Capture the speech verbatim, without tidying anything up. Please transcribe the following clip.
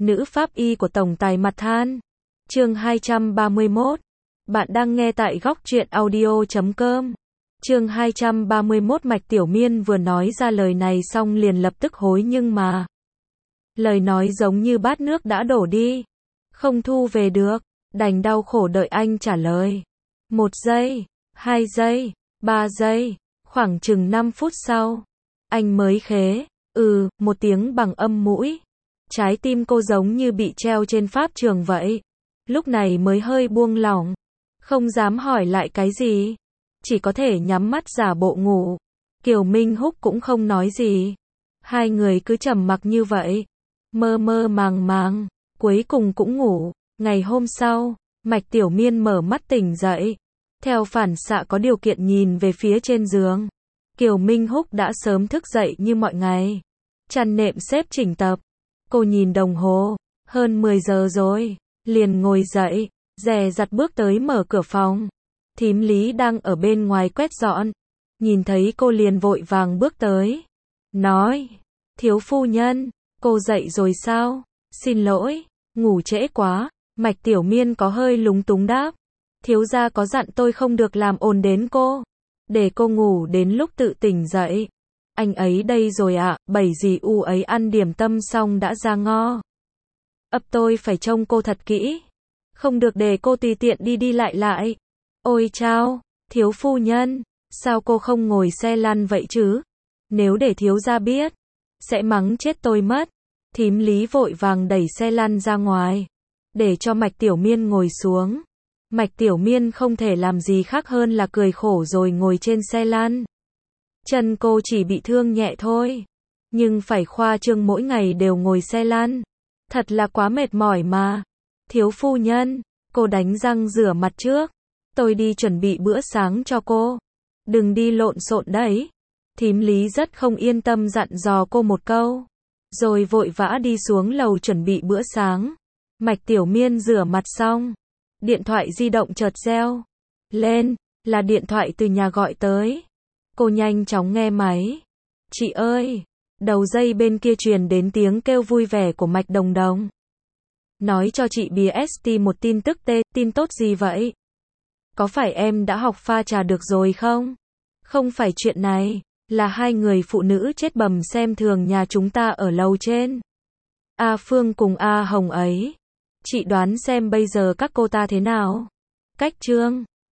nữ pháp y của tổng tài mặt than. Chương hai trăm ba mươi mốt. Bạn đang nghe tại góc truyện audio chấm com. Chương hai trăm ba mươi mốt. Mạch Tiểu Miên vừa nói ra lời này xong liền lập tức hối nhưng mà lời nói giống như bát nước đã đổ đi, không thu về được, đành đau khổ đợi anh trả lời. Một giây, hai giây, ba giây, khoảng chừng năm phút sau, anh mới khế, ừ, một tiếng bằng âm mũi. Trái tim cô giống như bị treo trên pháp trường vậy. Lúc này mới hơi buông lỏng, không dám hỏi lại cái gì, chỉ có thể nhắm mắt giả bộ ngủ. Kiều Minh Húc cũng không nói gì. Hai người cứ trầm mặc như vậy, mơ mơ màng màng, cuối cùng cũng ngủ. Ngày hôm sau, Mạch Tiểu Miên mở mắt tỉnh dậy, theo phản xạ có điều kiện nhìn về phía trên giường. Kiều Minh Húc đã sớm thức dậy như mọi ngày, chăn nệm xếp chỉnh tập. Cô nhìn đồng hồ, hơn mười giờ rồi, liền ngồi dậy, dè dặt bước tới mở cửa phòng. Thím Lý đang ở bên ngoài quét dọn, nhìn thấy cô liền vội vàng bước tới, nói: "Thiếu phu nhân, cô dậy rồi sao? Xin lỗi, ngủ trễ quá." Mạch Tiểu Miên có hơi lúng túng đáp: "Thiếu gia có dặn tôi không được làm ồn đến cô, để cô ngủ đến lúc tự tỉnh dậy." "Anh ấy đây rồi ạ." Bảy dì u ấy ăn điểm tâm xong đã ra ngo. "Ấp tôi phải trông cô thật kỹ, không được để cô tùy tiện đi đi lại lại." "Ôi chao, thiếu phu nhân, sao cô không ngồi xe lăn vậy chứ? Nếu để thiếu gia biết, sẽ mắng chết tôi mất." Thím Lý vội vàng đẩy xe lăn ra ngoài, để cho Mạch Tiểu Miên ngồi xuống. Mạch Tiểu Miên không thể làm gì khác hơn là cười khổ rồi ngồi trên xe lăn. Chân cô chỉ bị thương nhẹ thôi, nhưng phải khoa trương mỗi ngày đều ngồi xe lăn, thật là quá mệt mỏi mà. "Thiếu phu nhân, cô đánh răng rửa mặt trước, tôi đi chuẩn bị bữa sáng cho cô. Đừng đi lộn xộn đấy." Thím Lý rất không yên tâm dặn dò cô một câu, rồi vội vã đi xuống lầu chuẩn bị bữa sáng. Mạch Tiểu Miên rửa mặt xong, điện thoại di động chợt reo lên, là điện thoại từ nhà gọi tới. Cô nhanh chóng nghe máy. "Chị ơi." Đầu dây bên kia truyền đến tiếng kêu vui vẻ của Mạch Đồng Đồng. "Nói cho chị bê ét tê một tin tức tê, tin tốt gì vậy? Có phải em đã học pha trà được rồi không?" "Không phải chuyện này, là hai người phụ nữ chết bầm xem thường nhà chúng ta ở lầu trên. A Phương cùng A Hồng ấy. Chị đoán xem bây giờ các cô ta thế nào?" "Cách Trương,